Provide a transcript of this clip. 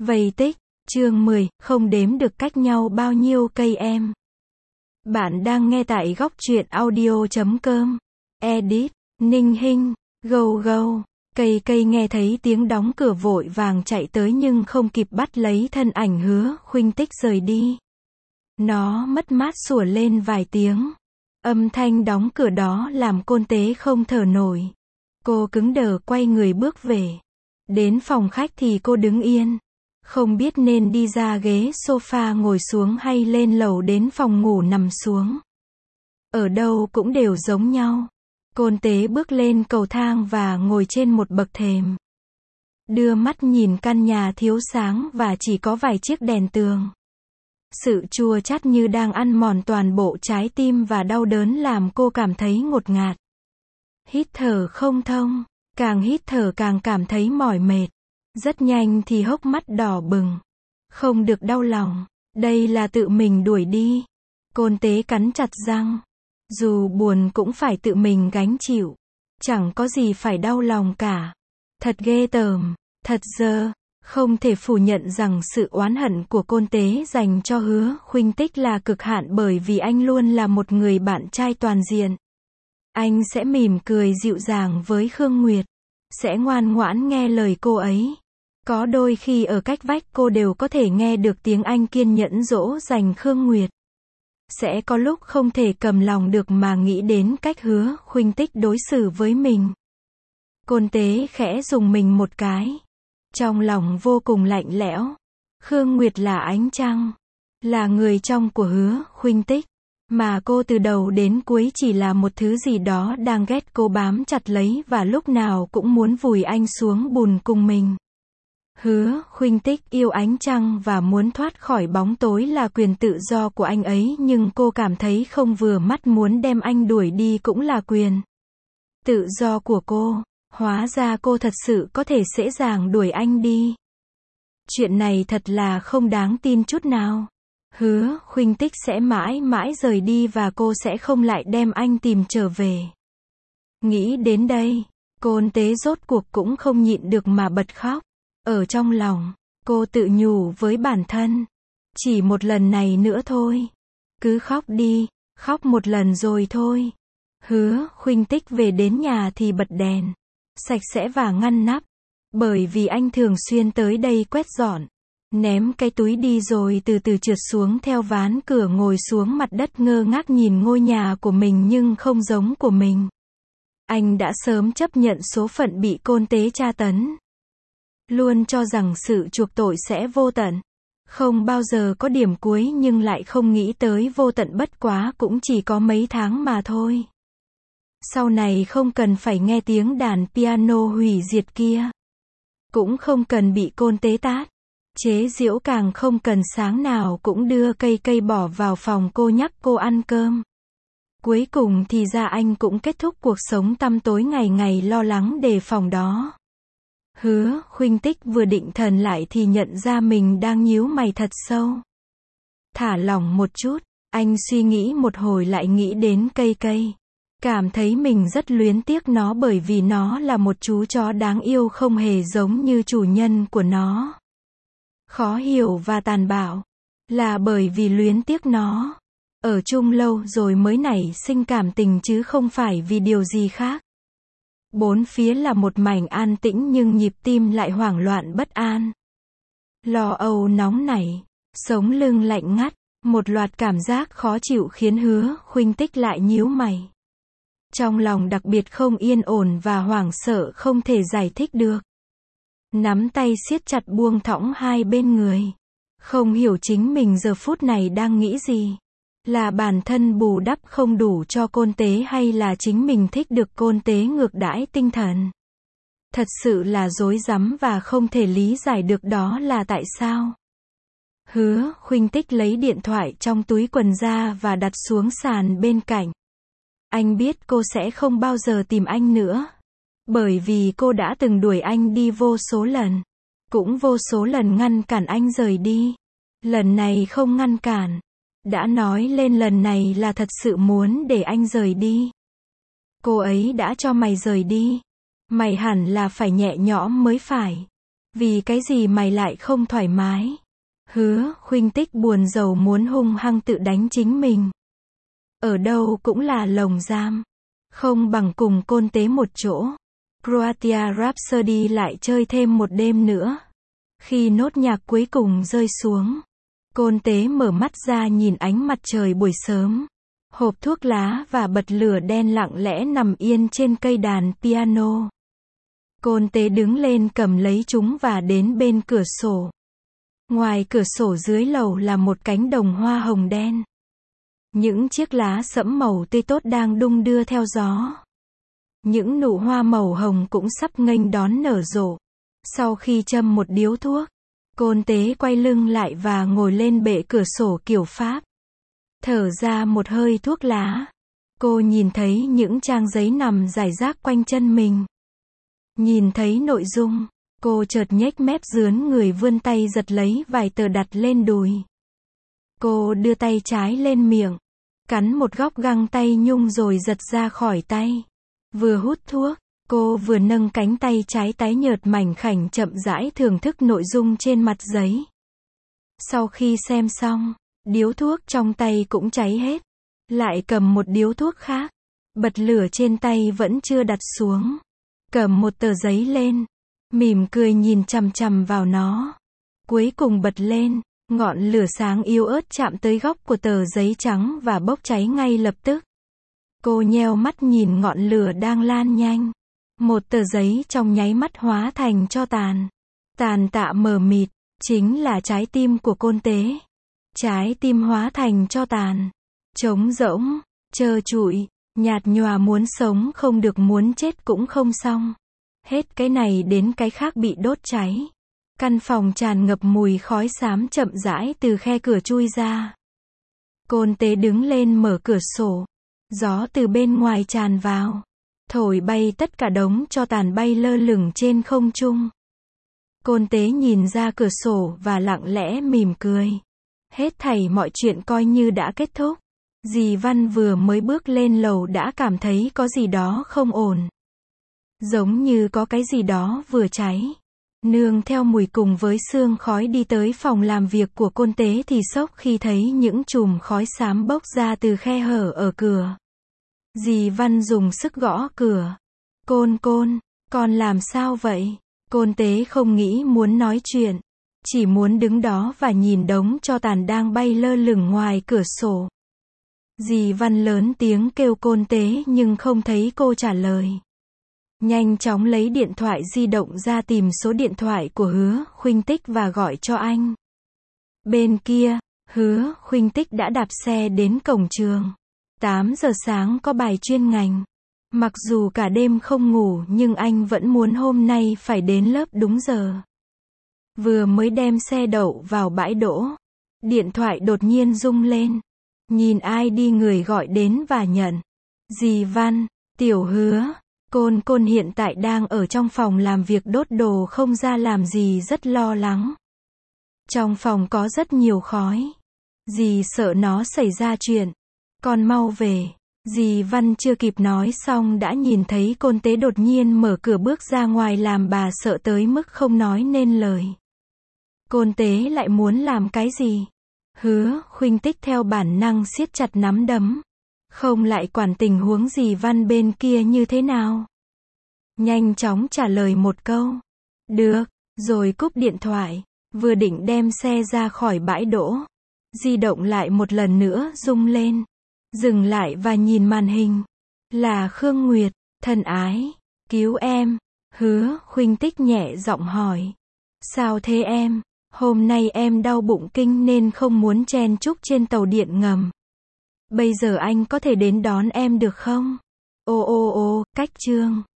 Vây tích, chương 10, không đếm được cách nhau bao nhiêu cây em. Bạn đang nghe tại góc truyện audio.com. Edit, Ninh Hinh, go. Cây nghe thấy tiếng đóng cửa vội vàng chạy tới nhưng không kịp bắt lấy thân ảnh Hứa Khuynh Tích rời đi. Nó mất mát sủa lên vài tiếng. Âm thanh đóng cửa đó làm Côn Tế không thở nổi. Cô cứng đờ quay người bước về. Đến phòng khách thì cô đứng yên. Không biết nên đi ra ghế sofa ngồi xuống hay lên lầu đến phòng ngủ nằm xuống. Ở đâu cũng đều giống nhau. Côn Tế bước lên cầu thang và ngồi trên một bậc thềm. Đưa mắt nhìn căn nhà thiếu sáng và chỉ có vài chiếc đèn tường. Sự chua chát như đang ăn mòn toàn bộ trái tim và đau đớn làm cô cảm thấy ngột ngạt. Hít thở không thông, càng hít thở càng cảm thấy mỏi mệt. Rất nhanh thì hốc mắt đỏ bừng. Không được đau lòng, đây là tự mình đuổi đi. Côn Tế cắn chặt răng. Dù buồn cũng phải tự mình gánh chịu. Chẳng có gì phải đau lòng cả. Thật ghê tởm, thật dơ. Không thể phủ nhận rằng sự oán hận của Côn Tế dành cho Hứa Khuynh Tích là cực hạn bởi vì anh luôn là một người bạn trai toàn diện. Anh sẽ mỉm cười dịu dàng với Khương Nguyệt. Sẽ ngoan ngoãn nghe lời cô ấy. Có đôi khi ở cách vách cô đều có thể nghe được tiếng anh kiên nhẫn dỗ dành Khương Nguyệt. Sẽ có lúc không thể cầm lòng được mà nghĩ đến cách Hứa Khuynh Tích đối xử với mình. Côn Tế khẽ rùng mình một cái. Trong lòng vô cùng lạnh lẽo. Khương Nguyệt là ánh trăng. Là người trong của Hứa Khuynh Tích. Mà cô từ đầu đến cuối chỉ là một thứ gì đó đang ghét cô bám chặt lấy và lúc nào cũng muốn vùi anh xuống bùn cùng mình. Hứa Khuynh Tích yêu ánh trăng và muốn thoát khỏi bóng tối là quyền tự do của anh ấy nhưng cô cảm thấy không vừa mắt muốn đem anh đuổi đi cũng là quyền tự do của cô. Hóa ra cô thật sự có thể dễ dàng đuổi anh đi. Chuyện này thật là không đáng tin chút nào. Hứa Khuynh Tích sẽ mãi mãi rời đi và cô sẽ không lại đem anh tìm trở về. Nghĩ đến đây, Côn Tế rốt cuộc cũng không nhịn được mà bật khóc. Ở trong lòng, cô tự nhủ với bản thân. Chỉ một lần này nữa thôi. Cứ khóc đi, khóc một lần rồi thôi. Hứa Khuynh Tích về đến nhà thì bật đèn. Sạch sẽ và ngăn nắp. Bởi vì anh thường xuyên tới đây quét dọn. Ném cái túi đi rồi từ từ trượt xuống theo ván cửa ngồi xuống mặt đất ngơ ngác nhìn ngôi nhà của mình nhưng không giống của mình. Anh đã sớm chấp nhận số phận bị Côn Tế tra tấn. Luôn cho rằng sự chuộc tội sẽ vô tận. Không bao giờ có điểm cuối nhưng lại không nghĩ tới vô tận bất quá cũng chỉ có mấy tháng mà thôi. Sau này không cần phải nghe tiếng đàn piano hủy diệt kia. Cũng không cần bị Côn Tế tát. Chế giễu càng không cần sáng nào cũng đưa cây bỏ vào phòng cô nhắc cô ăn cơm. Cuối cùng thì ra anh cũng kết thúc cuộc sống tăm tối ngày ngày lo lắng đề phòng đó. Hứa Khuynh Tích vừa định thần lại thì nhận ra mình đang nhíu mày thật sâu. Thả lỏng một chút, anh suy nghĩ một hồi lại nghĩ đến cây. Cảm thấy mình rất luyến tiếc nó bởi vì nó là một chú chó đáng yêu không hề giống như chủ nhân của nó. Khó hiểu và tàn bạo. Là bởi vì luyến tiếc nó. Ở chung lâu rồi mới nảy sinh cảm tình chứ không phải vì điều gì khác. Bốn phía là một mảnh an tĩnh nhưng nhịp tim lại hoảng loạn bất an. Lo âu nóng nảy. Sống lưng lạnh ngắt. Một loạt cảm giác khó chịu khiến Hứa Khuynh Tích lại nhíu mày. Trong lòng đặc biệt không yên ổn và hoảng sợ không thể giải thích được. Nắm tay siết chặt buông thõng hai bên người. Không hiểu chính mình giờ phút này đang nghĩ gì. Là bản thân bù đắp không đủ cho Côn Tế hay là chính mình thích được Côn Tế ngược đãi tinh thần. Thật sự là rối rắm và không thể lý giải được đó là tại sao. Hứa Khuynh Tích lấy điện thoại trong túi quần ra và đặt xuống sàn bên cạnh. Anh biết cô sẽ không bao giờ tìm anh nữa. Bởi vì cô đã từng đuổi anh đi vô số lần. Cũng vô số lần ngăn cản anh rời đi. Lần này không ngăn cản. Đã nói lên lần này là thật sự muốn để anh rời đi. Cô ấy đã cho mày rời đi. Mày hẳn là phải nhẹ nhõm mới phải. Vì cái gì mày lại không thoải mái? Hứa Khuynh Tích buồn rầu muốn hung hăng tự đánh chính mình. Ở đâu cũng là lồng giam. Không bằng cùng Côn Tế một chỗ. Croatia Rhapsody lại chơi thêm một đêm nữa. Khi nốt nhạc cuối cùng rơi xuống, Côn Tế mở mắt ra nhìn ánh mặt trời buổi sớm. Hộp thuốc lá và bật lửa đen lặng lẽ nằm yên trên cây đàn piano. Côn Tế đứng lên cầm lấy chúng và đến bên cửa sổ. Ngoài cửa sổ dưới lầu là một cánh đồng hoa hồng đen. Những chiếc lá sẫm màu tươi tốt đang đung đưa theo gió. Những nụ hoa màu hồng cũng sắp nghênh đón nở rộ. Sau khi châm một điếu thuốc, Côn Tế quay lưng lại và ngồi lên bệ cửa sổ kiểu Pháp. Thở ra một hơi thuốc lá. Cô nhìn thấy những trang giấy nằm rải rác quanh chân mình. Nhìn thấy nội dung, cô chợt nhếch mép rướn người vươn tay giật lấy vài tờ đặt lên đùi. Cô đưa tay trái lên miệng, cắn một góc găng tay nhung rồi giật ra khỏi tay. Vừa hút thuốc, cô vừa nâng cánh tay trái tái nhợt mảnh khảnh chậm rãi thưởng thức nội dung trên mặt giấy. Sau khi xem xong, điếu thuốc trong tay cũng cháy hết. Lại cầm một điếu thuốc khác. Bật lửa trên tay vẫn chưa đặt xuống. Cầm một tờ giấy lên. Mỉm cười nhìn chằm chằm vào nó. Cuối cùng bật lên. Ngọn lửa sáng yếu ớt chạm tới góc của tờ giấy trắng và bốc cháy ngay lập tức. Cô nheo mắt nhìn ngọn lửa đang lan nhanh. Một tờ giấy trong nháy mắt hóa thành tro tàn. Tàn tạ mờ mịt, chính là trái tim của Côn Tế. Trái tim hóa thành tro tàn. Trống rỗng, trơ trụi, nhạt nhòa, muốn sống không được, muốn chết cũng không xong. Hết cái này đến cái khác bị đốt cháy. Căn phòng tràn ngập mùi khói xám chậm rãi từ khe cửa chui ra. Côn Tế đứng lên mở cửa sổ. Gió từ bên ngoài tràn vào. Thổi bay tất cả đống tro tàn bay lơ lửng trên không trung. Côn Tế nhìn ra cửa sổ và lặng lẽ mỉm cười. Hết thảy mọi chuyện coi như đã kết thúc. Dì Văn vừa mới bước lên lầu đã cảm thấy có gì đó không ổn. Giống như có cái gì đó vừa cháy. Nương theo mùi cùng với sương khói đi tới phòng làm việc của Côn Tế thì sốc khi thấy những chùm khói xám bốc ra từ khe hở ở cửa. Dì Văn dùng sức gõ cửa. Côn, con làm sao vậy? Côn Tế không nghĩ muốn nói chuyện. Chỉ muốn đứng đó và nhìn đống tro tàn đang bay lơ lửng ngoài cửa sổ. Dì Văn lớn tiếng kêu Côn Tế nhưng không thấy cô trả lời. Nhanh chóng lấy điện thoại di động ra tìm số điện thoại của Hứa Khuynh Tích và gọi cho anh. Bên kia, Hứa Khuynh Tích đã đạp xe đến cổng trường. 8 giờ sáng có bài chuyên ngành. Mặc dù cả đêm không ngủ nhưng anh vẫn muốn hôm nay phải đến lớp đúng giờ. Vừa mới đem xe đậu vào bãi đỗ, điện thoại đột nhiên rung lên. Nhìn ai đi người gọi đến và nhận. Dì Văn, Tiểu Hứa, Côn hiện tại đang ở trong phòng làm việc đốt đồ không ra làm gì, rất lo lắng. Trong phòng có rất nhiều khói. Dì sợ nó xảy ra chuyện. Con mau về. Dì Văn chưa kịp nói xong đã nhìn thấy Côn Tế đột nhiên mở cửa bước ra ngoài làm bà sợ tới mức không nói nên lời. Côn Tế lại muốn làm cái gì? Hứa Khuynh Tích theo bản năng siết chặt nắm đấm. Không lại quản tình huống dì Văn bên kia như thế nào. Nhanh chóng trả lời một câu. Được, rồi cúp điện thoại. Vừa định đem xe ra khỏi bãi đỗ. Di động lại một lần nữa rung lên. Dừng lại và nhìn màn hình. Là Khương Nguyệt, thân ái, cứu em. Hứa Khuynh Tích nhẹ giọng hỏi. Sao thế em? Hôm nay em đau bụng kinh nên không muốn chen chúc trên tàu điện ngầm. Bây giờ anh có thể đến đón em được không? Cách Trương.